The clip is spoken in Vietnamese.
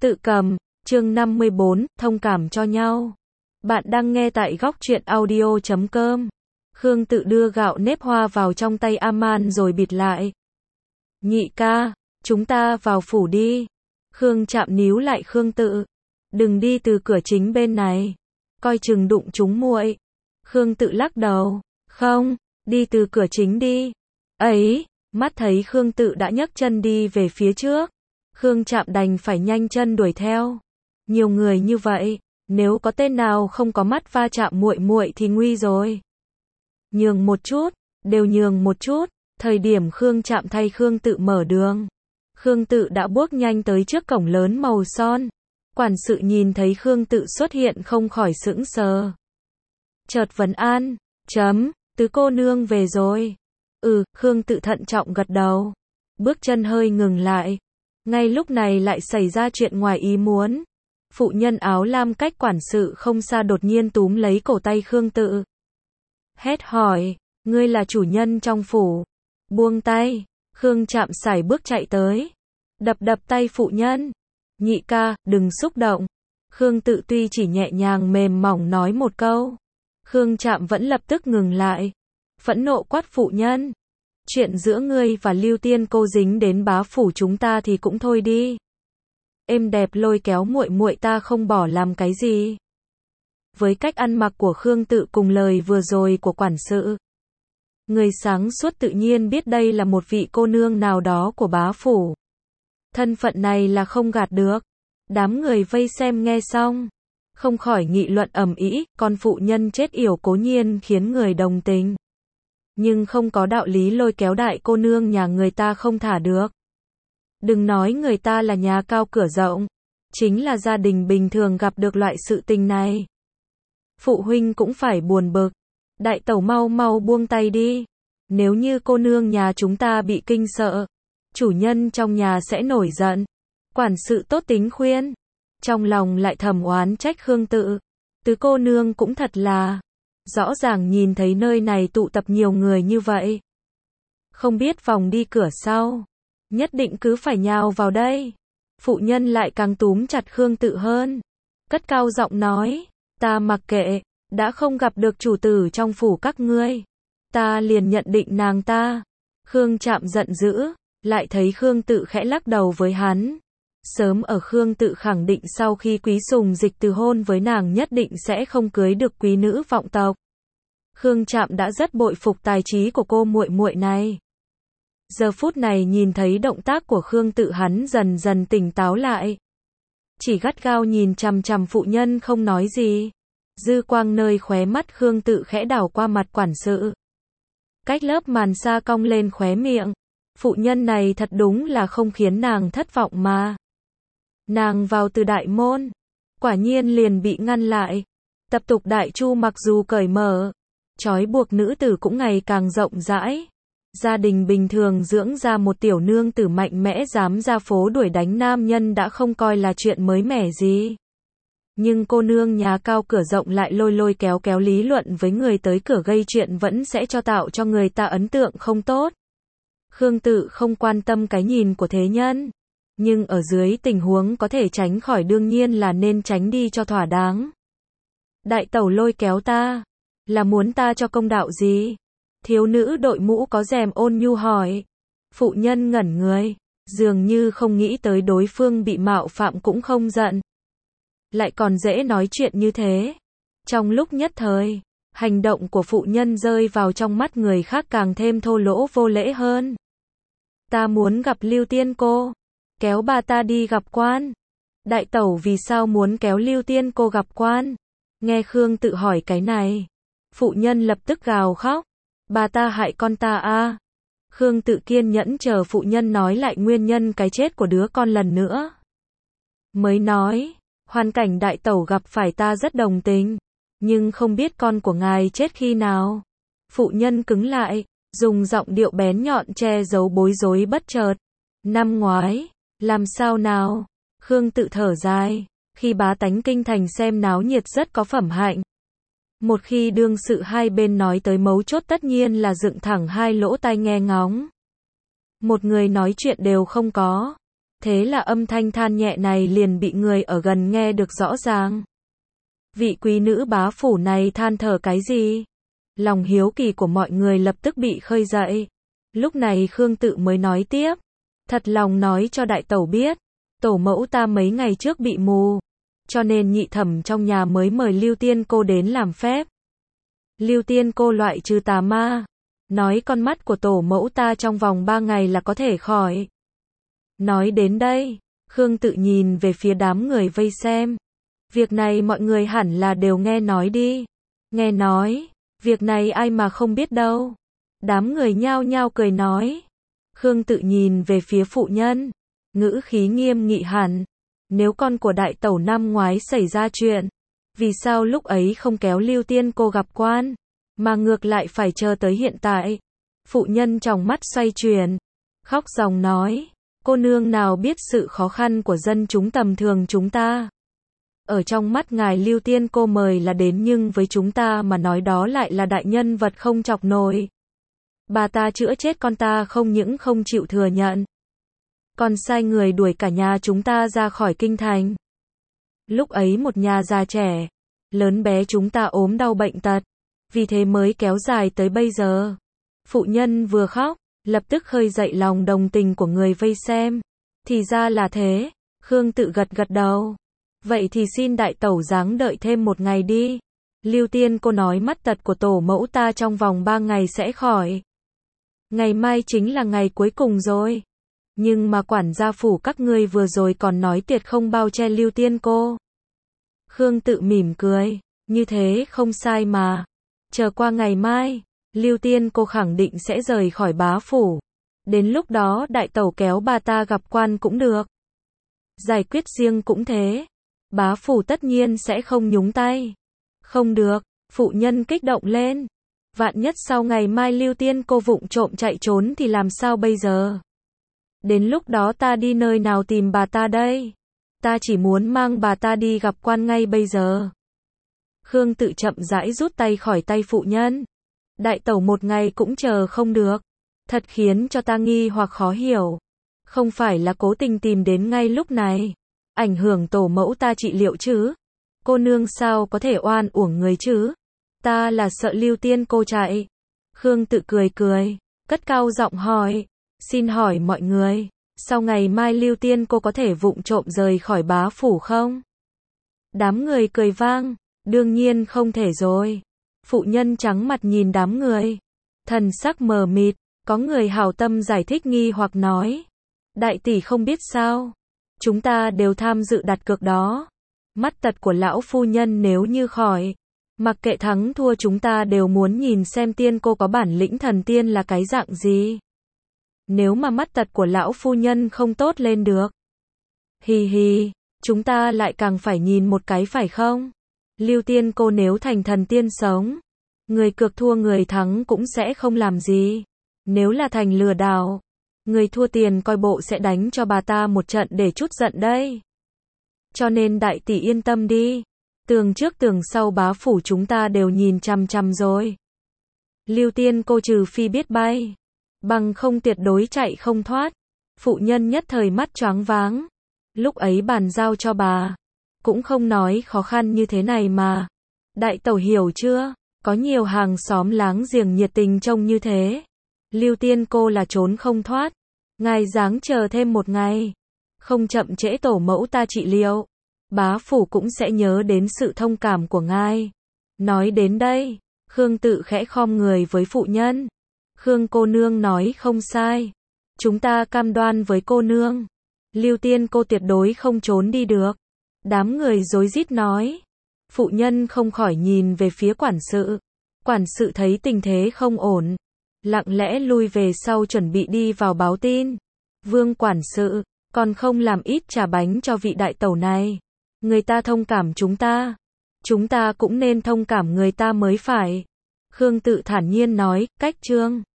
Tự cầm, chương 54, thông cảm cho nhau. Bạn đang nghe tại góc truyện audio.com. Khương Tự đưa gạo nếp hoa vào trong tay Aman rồi bịt lại. Nhị ca, chúng ta vào phủ đi. Khương Trạm níu lại Khương Tự. Đừng đi từ cửa chính bên này. Coi chừng đụng chúng muội. Khương Tự lắc đầu. Không, đi từ cửa chính đi. Ấy, mắt thấy Khương Tự đã nhấc chân đi về phía trước. Khương Trạm đành phải nhanh chân đuổi theo. Nhiều người như vậy, nếu có tên nào không có mắt va chạm muội muội thì nguy rồi. Nhường một chút, đều nhường một chút. Thời điểm Khương Trạm thay Khương Tự mở đường, Khương Tự đã bước nhanh tới trước cổng lớn màu son. Quản sự nhìn thấy Khương Tự xuất hiện không khỏi sững sờ. Chợt vấn an, tứ cô nương về rồi. Khương Tự thận trọng gật đầu. Bước chân hơi ngừng lại. Ngay lúc này lại xảy ra chuyện ngoài ý muốn. Phụ nhân áo lam cách quản sự không xa đột nhiên túm lấy cổ tay Khương Tự. Hét hỏi, ngươi là chủ nhân trong phủ. Buông tay. Khương Trạm sải bước chạy tới. Đập tay phụ nhân. Nhị ca, đừng xúc động. Khương Tự tuy chỉ nhẹ nhàng mềm mỏng nói một câu. Khương Trạm vẫn lập tức ngừng lại. Phẫn nộ quát phụ nhân. Chuyện giữa ngươi và Lưu Tiên cô dính đến bá phủ chúng ta thì cũng thôi đi. Êm đẹp lôi kéo muội muội ta không bỏ làm cái gì. Với cách ăn mặc của Khương Tự cùng lời vừa rồi của quản sự, người sáng suốt tự nhiên biết đây là một vị cô nương nào đó của bá phủ. Thân phận này là không gạt được. Đám người vây xem nghe xong, không khỏi nghị luận ầm ĩ, con phụ nhân chết yểu cố nhiên khiến người đồng tình. Nhưng không có đạo lý lôi kéo đại cô nương nhà người ta không thả được. Đừng nói người ta là nhà cao cửa rộng, chính là gia đình bình thường gặp được loại sự tình này. Phụ huynh cũng phải buồn bực. Đại tẩu mau buông tay đi. Nếu như cô nương nhà chúng ta bị kinh sợ, chủ nhân trong nhà sẽ nổi giận. Quản sự tốt tính khuyên. Trong lòng lại thầm oán trách Khương Tự. Tứ cô nương cũng thật là, rõ ràng nhìn thấy nơi này tụ tập nhiều người như vậy, không biết vòng đi cửa sau, nhất định cứ phải nhào vào đây. Phụ nhân lại càng túm chặt Khương Tự hơn, cất cao giọng nói, ta mặc kệ, đã không gặp được chủ tử trong phủ các ngươi, ta liền nhận định nàng ta. Khương Trạm giận dữ, lại thấy Khương Tự khẽ lắc đầu với hắn. Sớm ở Khương Tự khẳng định sau khi Quý Sùng Dịch từ hôn với nàng nhất định sẽ không cưới được quý nữ vọng tộc. Khương Trạm đã rất bội phục tài trí của cô muội muội này. Giờ phút này nhìn thấy động tác của Khương Tự hắn dần dần tỉnh táo lại. Chỉ gắt gao nhìn chằm chằm phụ nhân không nói gì. Dư quang nơi khóe mắt Khương Tự khẽ đảo qua mặt quản sự. Cách lớp màn sa cong lên khóe miệng. Phụ nhân này thật đúng là không khiến nàng thất vọng mà. Nàng vào từ đại môn, quả nhiên liền bị ngăn lại. Tập tục Đại Chu mặc dù cởi mở, trói buộc nữ tử cũng ngày càng rộng rãi. Gia đình bình thường dưỡng ra một tiểu nương tử mạnh mẽ dám ra phố đuổi đánh nam nhân đã không coi là chuyện mới mẻ gì. Nhưng cô nương nhà cao cửa rộng lại lôi kéo lý luận với người tới cửa gây chuyện vẫn sẽ cho tạo cho người ta ấn tượng không tốt. Khương Tự không quan tâm cái nhìn của thế nhân. Nhưng ở dưới tình huống có thể tránh khỏi đương nhiên là nên tránh đi cho thỏa đáng. Đại tẩu lôi kéo ta, là muốn ta cho công đạo gì? Thiếu nữ đội mũ có rèm ôn nhu hỏi. Phụ nhân ngẩn người, dường như không nghĩ tới đối phương bị mạo phạm cũng không giận. Lại còn dễ nói chuyện như thế. Trong lúc nhất thời, hành động của phụ nhân rơi vào trong mắt người khác càng thêm thô lỗ vô lễ hơn. Ta muốn gặp Lưu Tiên cô. Kéo bà ta đi gặp quan. Đại tẩu vì sao muốn kéo Lưu Tiên cô gặp quan? Nghe Khương Tự hỏi cái này, phụ nhân lập tức gào khóc. Bà ta hại con ta à? Khương Tự kiên nhẫn chờ phụ nhân nói lại nguyên nhân cái chết của đứa con lần nữa. Mới nói, hoàn cảnh đại tẩu gặp phải ta rất đồng tình, nhưng không biết con của ngài chết khi nào. Phụ nhân cứng lại, dùng giọng điệu bén nhọn che giấu bối rối bất chợt. Năm ngoái. Làm sao nào? Khương Tự thở dài. Khi bá tánh kinh thành xem náo nhiệt rất có phẩm hạnh. Một khi đương sự hai bên nói tới mấu chốt tất nhiên là dựng thẳng hai lỗ tai nghe ngóng. Một người nói chuyện đều không có. Thế là âm thanh than nhẹ này liền bị người ở gần nghe được rõ ràng. Vị quý nữ bá phủ này than thở cái gì? Lòng hiếu kỳ của mọi người lập tức bị khơi dậy. Lúc này Khương Tự mới nói tiếp. Thật lòng nói cho đại tẩu biết, tổ mẫu ta mấy ngày trước bị mù, cho nên nhị thẩm trong nhà mới mời Lưu Tiên cô đến làm phép. Lưu Tiên cô loại trừ tà ma, nói con mắt của tổ mẫu ta trong vòng 3 ngày là có thể khỏi. Nói đến đây, Khương Tự nhìn về phía đám người vây xem. Việc này mọi người hẳn là đều nghe nói đi. Nghe nói, việc này ai mà không biết đâu. Đám người nhao nhao cười nói. Khương Tự nhìn về phía phụ nhân, ngữ khí nghiêm nghị hẳn. Nếu con của đại tẩu năm ngoái xảy ra chuyện, vì sao lúc ấy không kéo Lưu Tiên cô gặp quan, mà ngược lại phải chờ tới hiện tại? Phụ nhân trong mắt xoay chuyển, khóc ròng nói, cô nương nào biết sự khó khăn của dân chúng tầm thường chúng ta. Ở trong mắt ngài Lưu Tiên cô mời là đến, nhưng với chúng ta mà nói đó lại là đại nhân vật không chọc nổi. Bà ta chữa chết con ta không những không chịu thừa nhận, còn sai người đuổi cả nhà chúng ta ra khỏi kinh thành. Lúc ấy một nhà già trẻ, lớn bé chúng ta ốm đau bệnh tật, vì thế mới kéo dài tới bây giờ. Phụ nhân vừa khóc, lập tức khơi dậy lòng đồng tình của người vây xem. Thì ra là thế, Khương Tự gật gật đầu. Vậy thì xin đại tẩu ráng đợi thêm một ngày đi. Lưu Tiên cô nói mắt tật của tổ mẫu ta trong vòng 3 ngày sẽ khỏi. Ngày mai chính là ngày cuối cùng rồi. Nhưng mà quản gia phủ các ngươi vừa rồi còn nói tuyệt không bao che Lưu Tiên cô. Khương Tự mỉm cười, như thế không sai mà. Chờ qua ngày mai, Lưu Tiên cô khẳng định sẽ rời khỏi bá phủ. Đến lúc đó đại tẩu kéo bà ta gặp quan cũng được. Giải quyết riêng cũng thế. Bá phủ tất nhiên sẽ không nhúng tay. Không được, phụ nhân kích động lên. Vạn nhất sau ngày mai Lưu Tiên cô vụng trộm chạy trốn thì làm sao bây giờ? Đến lúc đó ta đi nơi nào tìm bà ta đây? Ta chỉ muốn mang bà ta đi gặp quan ngay bây giờ. Khương Tự chậm rãi rút tay khỏi tay phụ nhân. Đại tẩu một ngày cũng chờ không được. Thật khiến cho ta nghi hoặc khó hiểu. Không phải là cố tình tìm đến ngay lúc này, ảnh hưởng tổ mẫu ta trị liệu chứ? Cô nương sao có thể oan uổng người chứ? Ta là sợ Lưu Tiên cô chạy. Khương Tự cười cười, cất cao giọng hỏi. Xin hỏi mọi người, sau ngày mai Lưu Tiên cô có thể vụng trộm rời khỏi bá phủ không? Đám người cười vang, đương nhiên không thể rồi. Phụ nhân trắng mặt nhìn đám người, thần sắc mờ mịt, có người hảo tâm giải thích nghi hoặc nói. Đại tỷ không biết sao? Chúng ta đều tham dự đặt cược đó. Mắt tật của lão phu nhân nếu như khỏi, mặc kệ thắng thua chúng ta đều muốn nhìn xem tiên cô có bản lĩnh thần tiên là cái dạng gì. Nếu mà mắt tật của lão phu nhân không tốt lên được, hì hì, chúng ta lại càng phải nhìn một cái phải không? Lưu Tiên cô nếu thành thần tiên sống, người cược thua người thắng cũng sẽ không làm gì. Nếu là thành lừa đảo, người thua tiền coi bộ sẽ đánh cho bà ta một trận để trút giận đây. Cho nên đại tỷ yên tâm đi, tường trước tường sau bá phủ chúng ta đều nhìn chằm chằm rồi. Lưu Tiên cô trừ phi biết bay, bằng không tuyệt đối chạy không thoát. Phụ nhân nhất thời mắt choáng váng. Lúc ấy bàn giao cho bà, cũng không nói khó khăn như thế này mà. Đại tẩu hiểu chưa? Có nhiều hàng xóm láng giềng nhiệt tình trông như thế. Lưu Tiên cô là trốn không thoát. Ngài ráng chờ thêm một ngày. Không chậm trễ tổ mẫu ta trị liệu. Bá phủ cũng sẽ nhớ đến sự thông cảm của ngài. Nói đến đây, Khương Tự khẽ khom người với phụ nhân. Khương cô nương nói không sai. Chúng ta cam đoan với cô nương. Lưu Tiên cô tuyệt đối không trốn đi được. Đám người rối rít nói. Phụ nhân không khỏi nhìn về phía quản sự. Quản sự thấy tình thế không ổn, lặng lẽ lui về sau chuẩn bị đi vào báo tin. Vương quản sự, còn không làm ít trà bánh cho vị đại tẩu này. Người ta thông cảm chúng ta cũng nên thông cảm người ta mới phải. Khương Tự thản nhiên nói, cách trương.